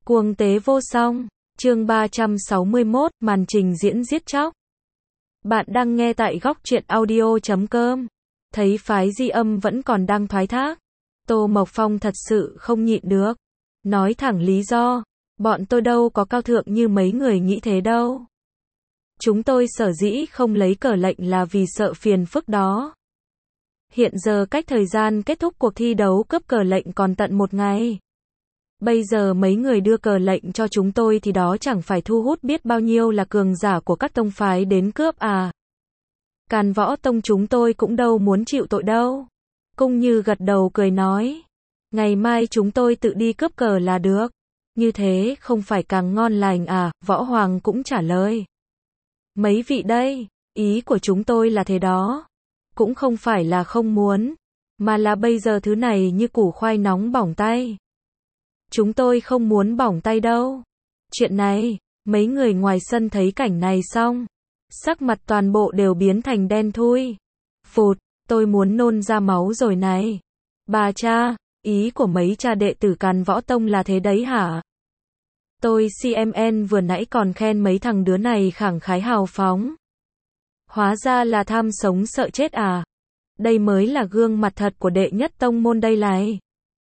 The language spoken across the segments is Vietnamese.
Cuồng tế vô song, chương 361, màn trình diễn giết chóc. Bạn đang nghe tại góc truyện audio.com. Thấy phái Di Âm vẫn còn đang thoái thác, Tô Mộc Phong thật sự không nhịn được. Nói thẳng lý do, bọn tôi đâu có cao thượng như mấy người nghĩ thế đâu. Chúng tôi sở dĩ không lấy cờ lệnh là vì sợ phiền phức đó. Hiện giờ cách thời gian kết thúc cuộc thi đấu cấp cờ lệnh còn tận 1 ngày. Bây giờ mấy người đưa cờ lệnh cho chúng tôi thì đó chẳng phải thu hút biết bao nhiêu là cường giả của các tông phái đến cướp à. Càn Võ Tông chúng tôi cũng đâu muốn chịu tội đâu. Cung Như gật đầu cười nói. Ngày mai chúng tôi tự đi cướp cờ là được. Như thế không phải càng ngon lành à, Võ Hoàng cũng trả lời. Mấy vị đây, ý của chúng tôi là thế đó. Cũng không phải là không muốn, mà là bây giờ thứ này như củ khoai nóng bỏng tay. Chúng tôi không muốn bỏng tay đâu. Chuyện này, mấy người ngoài sân thấy cảnh này xong, sắc mặt toàn bộ đều biến thành đen thui. Phụt, tôi muốn nôn ra máu rồi này. Bà cha, ý của mấy cha đệ tử Càn Võ Tông là thế đấy hả? Tôi CMN vừa nãy còn khen mấy thằng đứa này khẳng khái hào phóng. Hóa ra là tham sống sợ chết à? Đây mới là gương mặt thật của đệ nhất tông môn đây này.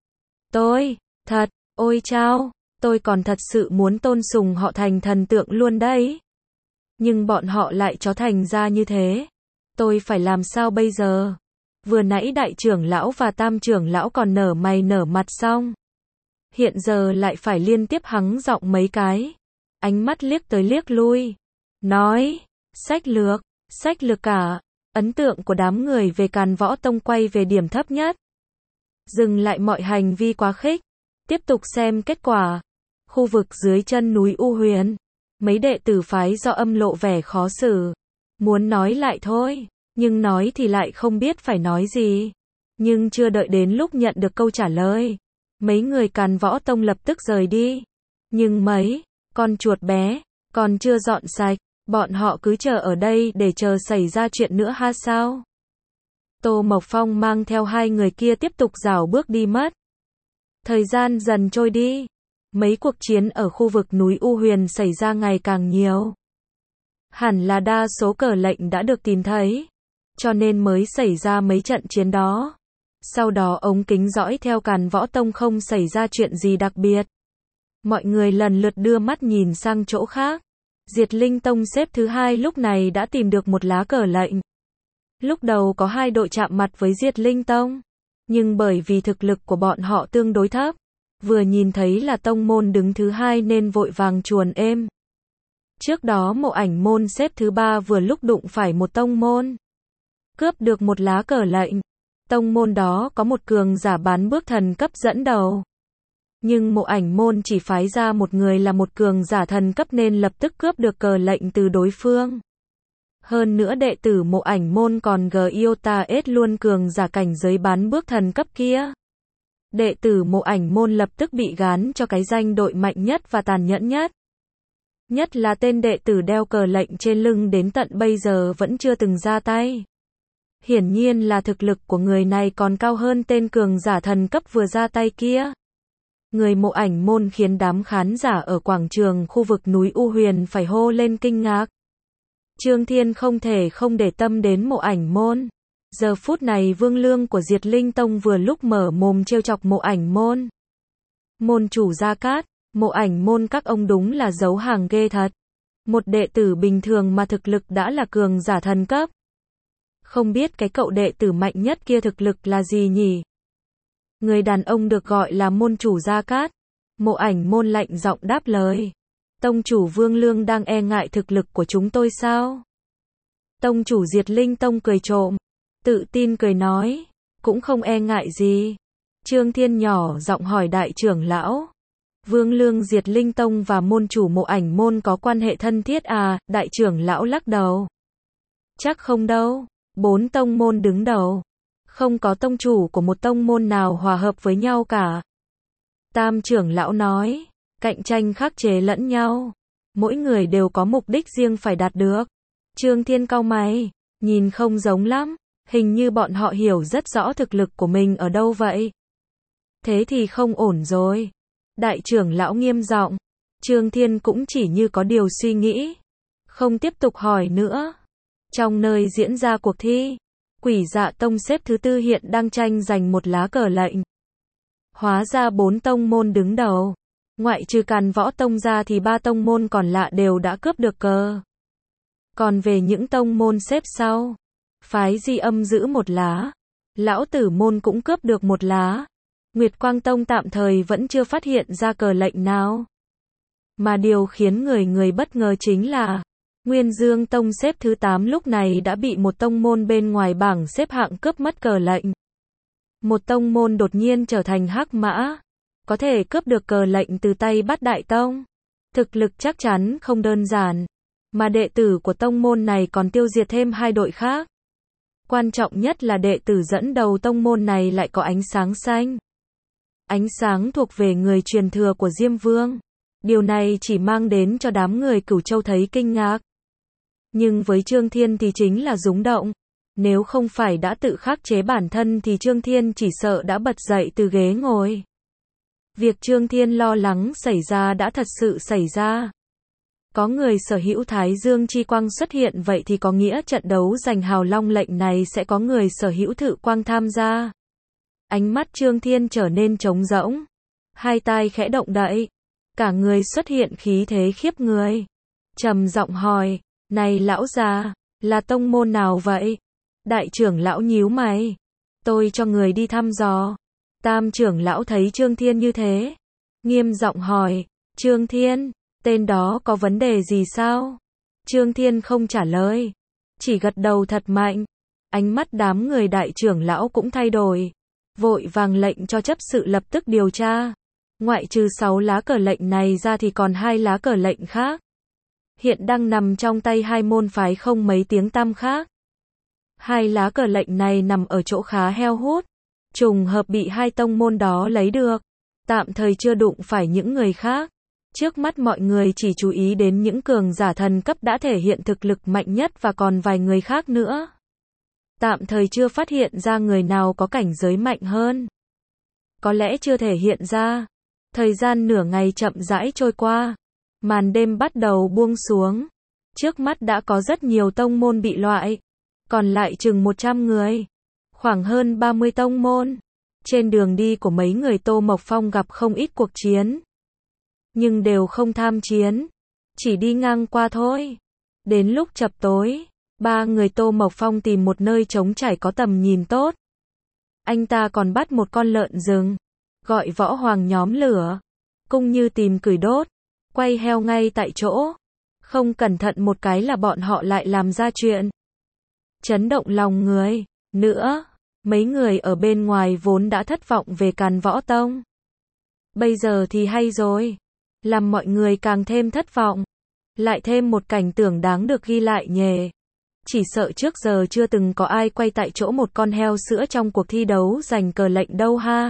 Thật, ôi chao, tôi còn thật sự muốn tôn sùng họ thành thần tượng luôn đấy. Nhưng bọn họ lại chó thành ra như thế. Tôi phải làm sao bây giờ? Vừa nãy đại trưởng lão và tam trưởng lão còn nở mày nở mặt xong. Hiện giờ lại phải liên tiếp hắng giọng mấy cái. Ánh mắt liếc tới liếc lui. Nói, sách lược cả. Ấn tượng của đám người về Càn Võ Tông quay về điểm thấp nhất. Dừng lại mọi hành vi quá khích. Tiếp tục xem kết quả. Khu vực dưới chân núi U Huyền. Mấy đệ tử phái Do Âm lộ vẻ khó xử. Muốn nói lại thôi, nhưng nói thì lại không biết phải nói gì. Nhưng chưa đợi đến lúc nhận được câu trả lời, mấy người Càn Võ Tông lập tức rời đi. Nhưng mấy con chuột bé còn chưa dọn sạch, bọn họ cứ chờ ở đây để chờ xảy ra chuyện nữa ha sao? Tô Mộc Phong mang theo hai người kia tiếp tục rảo bước đi mất. Thời gian dần trôi đi. Mấy cuộc chiến ở khu vực núi U Huyền xảy ra ngày càng nhiều. Hẳn là đa số cờ lệnh đã được tìm thấy, cho nên mới xảy ra mấy trận chiến đó. Sau đó ống kính dõi theo Càn Võ Tông không xảy ra chuyện gì đặc biệt. Mọi người lần lượt đưa mắt nhìn sang chỗ khác. Diệt Linh Tông xếp thứ 2 lúc này đã tìm được một lá cờ lệnh. Lúc đầu có 2 đội chạm mặt với Diệt Linh Tông, nhưng bởi vì thực lực của bọn họ tương đối thấp, vừa nhìn thấy là tông môn đứng thứ 2 nên vội vàng chuồn êm. Trước đó Mộ Ảnh môn xếp thứ 3 vừa lúc đụng phải một tông môn, cướp được một lá cờ lệnh. Tông môn đó có một cường giả bán bước thần cấp dẫn đầu. Nhưng Mộ Ảnh môn chỉ phái ra một người là một cường giả thần cấp nên lập tức cướp được cờ lệnh từ đối phương. Hơn nữa đệ tử Mộ Ảnh môn còn Giota ết luôn cường giả cảnh giới bán bước thần cấp kia. Đệ tử Mộ Ảnh môn lập tức bị gán cho cái danh đội mạnh nhất và tàn nhẫn nhất. Nhất là tên đệ tử đeo cờ lệnh trên lưng đến tận bây giờ vẫn chưa từng ra tay. Hiển nhiên là thực lực của người này còn cao hơn tên cường giả thần cấp vừa ra tay kia. Người Mộ Ảnh môn khiến đám khán giả ở quảng trường khu vực núi U Huyền phải hô lên kinh ngạc. Trương Thiên không thể không để tâm đến Mộ Ảnh môn. Giờ phút này Vương Lương của Diệt Linh Tông vừa lúc mở mồm trêu chọc Mộ Ảnh môn. Môn chủ Gia Cát, Mộ Ảnh môn các ông đúng là giấu hàng ghê thật. Một đệ tử bình thường mà thực lực đã là cường giả thần cấp. Không biết cái cậu đệ tử mạnh nhất kia thực lực là gì nhỉ? Người đàn ông được gọi là môn chủ Gia Cát. Mộ Ảnh môn lạnh giọng đáp lời. Tông chủ Vương Lương đang e ngại thực lực của chúng tôi sao? Tông chủ Diệt Linh Tông cười trộm, tự tin cười nói, cũng không e ngại gì. Trương Thiên nhỏ giọng hỏi đại trưởng lão. Vương Lương Diệt Linh Tông và môn chủ Mộ Ảnh môn có quan hệ thân thiết à? Đại trưởng lão lắc đầu. Chắc không đâu, 4 tông môn đứng đầu. Không có tông chủ của một tông môn nào hòa hợp với nhau cả. Tam trưởng lão nói, cạnh tranh khắc chế lẫn nhau. Mỗi người đều có mục đích riêng phải đạt được. Trương Thiên cau mày, nhìn không giống lắm. Hình như bọn họ hiểu rất rõ thực lực của mình ở đâu vậy. Thế thì không ổn rồi. Đại trưởng lão nghiêm giọng. Trương Thiên cũng chỉ như có điều suy nghĩ, không tiếp tục hỏi nữa. Trong nơi diễn ra cuộc thi, Quỷ Dạ Tông xếp thứ 4 hiện đang tranh giành một lá cờ lệnh. Hóa ra 4 tông môn đứng đầu, ngoại trừ Càn Võ Tông ra thì 3 tông môn còn lại đều đã cướp được cờ. Còn về những tông môn xếp sau, phái Di Âm giữ một lá, Lão Tử môn cũng cướp được một lá. Nguyệt Quang Tông tạm thời vẫn chưa phát hiện ra cờ lệnh nào. Mà điều khiến người bất ngờ chính là Nguyên Dương Tông xếp thứ 8 lúc này đã bị một tông môn bên ngoài bảng xếp hạng cướp mất cờ lệnh. Một tông môn đột nhiên trở thành hắc mã, có thể cướp được cờ lệnh từ tay Bát Đại Tông. Thực lực chắc chắn không đơn giản, mà đệ tử của tông môn này còn tiêu diệt thêm 2 đội khác. Quan trọng nhất là đệ tử dẫn đầu tông môn này lại có ánh sáng xanh. Ánh sáng thuộc về người truyền thừa của Diêm Vương. Điều này chỉ mang đến cho đám người Cửu Châu thấy kinh ngạc. Nhưng với Trương Thiên thì chính là rúng động. Nếu không phải đã tự khắc chế bản thân thì Trương Thiên chỉ sợ đã bật dậy từ ghế ngồi. Việc Trương Thiên lo lắng xảy ra đã thật sự xảy ra. Có người sở hữu Thái Dương chi quang xuất hiện, vậy thì có nghĩa trận đấu giành Hào Long lệnh này sẽ có người sở hữu Thự Quang tham gia. Ánh mắt Trương Thiên trở nên trống rỗng, hai tai khẽ động đậy, cả người xuất hiện khí thế khiếp người. Trầm giọng hỏi, này lão già, là tông môn nào vậy? Đại trưởng lão nhíu mày, tôi cho người đi thăm dò. Tam trưởng lão thấy Trương Thiên như thế, nghiêm giọng hỏi, Trương Thiên, tên đó có vấn đề gì sao? Trương Thiên không trả lời, chỉ gật đầu thật mạnh. Ánh mắt đám người đại trưởng lão cũng thay đổi, vội vàng lệnh cho chấp sự lập tức điều tra. Ngoại trừ 6 lá cờ lệnh này ra thì còn 2 lá cờ lệnh khác. Hiện đang nằm trong tay 2 môn phái không mấy tiếng tăm khác. 2 lá cờ lệnh này nằm ở chỗ khá heo hút, trùng hợp bị 2 tông môn đó lấy được. Tạm thời chưa đụng phải những người khác. Trước mắt mọi người chỉ chú ý đến những cường giả thần cấp đã thể hiện thực lực mạnh nhất và còn vài người khác nữa. Tạm thời chưa phát hiện ra người nào có cảnh giới mạnh hơn. Có lẽ chưa thể hiện ra. Thời gian nửa ngày chậm rãi trôi qua. Màn đêm bắt đầu buông xuống. Trước mắt đã có rất nhiều tông môn bị loại. Còn lại chừng 100 người. Khoảng hơn 30 tông môn. Trên đường đi của mấy người Tô Mộc Phong gặp không ít cuộc chiến. Nhưng đều không tham chiến. Chỉ đi ngang qua thôi. Đến lúc chập tối, 3 người Tô Mộc Phong tìm một nơi trống trải có tầm nhìn tốt. Anh ta còn bắt một con lợn rừng. Gọi võ hoàng nhóm lửa. Cũng như tìm củi đốt. Quay heo ngay tại chỗ. Không cẩn thận một cái là bọn họ lại làm ra chuyện chấn động lòng người. Nữa, mấy người ở bên ngoài vốn đã thất vọng về Càn Võ Tông. Bây giờ thì hay rồi. Làm mọi người càng thêm thất vọng. Lại thêm một cảnh tưởng đáng được ghi lại nhề. Chỉ sợ trước giờ chưa từng có ai quay tại chỗ một con heo sữa trong cuộc thi đấu giành cờ lệnh đâu ha.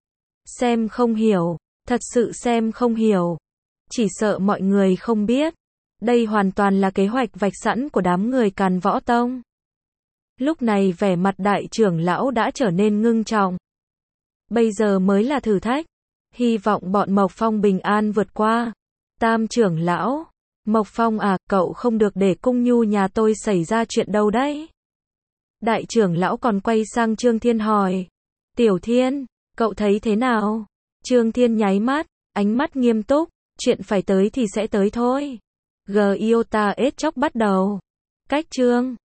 Xem không hiểu. Thật sự xem không hiểu. Chỉ sợ mọi người không biết. Đây hoàn toàn là kế hoạch vạch sẵn của đám người Càn Võ Tông. Lúc này vẻ mặt đại trưởng lão đã trở nên ngưng trọng. Bây giờ mới là thử thách. Hy vọng bọn Mộc Phong bình an vượt qua. Tam trưởng lão. Mộc Phong à, cậu không được để cung nhu nhà tôi xảy ra chuyện đâu đấy. Đại trưởng lão còn quay sang Trương Thiên hỏi. Tiểu Thiên, cậu thấy thế nào? Trương Thiên nháy mắt, ánh mắt nghiêm túc. Chuyện phải tới thì sẽ tới thôi. Giota ết chóc bắt đầu. Cách chương